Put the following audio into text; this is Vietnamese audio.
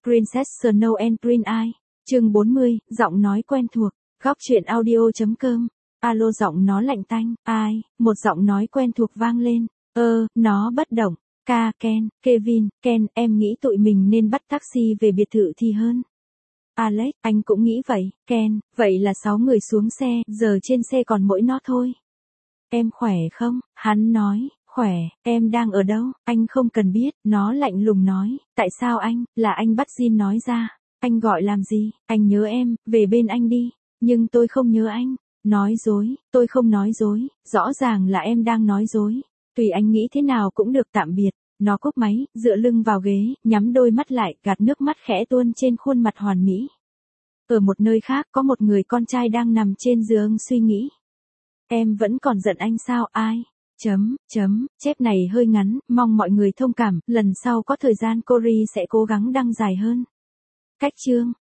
Princess Snow and Prince Eye. Chương 40, giọng nói quen thuộc. Góc truyện audio.com. Alo, giọng nó lạnh tanh. Ai? Một giọng nói quen thuộc vang lên. Nó bất động. Ken, Kevin, Ken, em nghĩ tụi mình nên bắt taxi về biệt thự thì hơn. Alex, anh cũng nghĩ vậy. Ken, vậy là 6 người xuống xe, giờ trên xe còn mỗi nó thôi. Em khỏe không? Hắn nói, khỏe, em đang ở đâu? Anh không cần biết, nó lạnh lùng nói, tại sao anh, là anh bắt Jin nói ra. Anh gọi làm gì? Anh nhớ em, về bên anh đi. Nhưng tôi không nhớ anh. Nói dối, tôi không nói dối, rõ ràng là em đang nói dối. Tùy anh nghĩ thế nào cũng được, tạm biệt. Nó cúp máy, dựa lưng vào ghế, nhắm đôi mắt lại, gạt nước mắt khẽ tuôn trên khuôn mặt hoàn mỹ. Ở một nơi khác có một người con trai đang nằm trên giường suy nghĩ. Em vẫn còn giận anh sao? Ai? Chép này hơi ngắn, mong mọi người thông cảm, lần sau có thời gian Cory sẽ cố gắng đăng dài hơn. Cách chương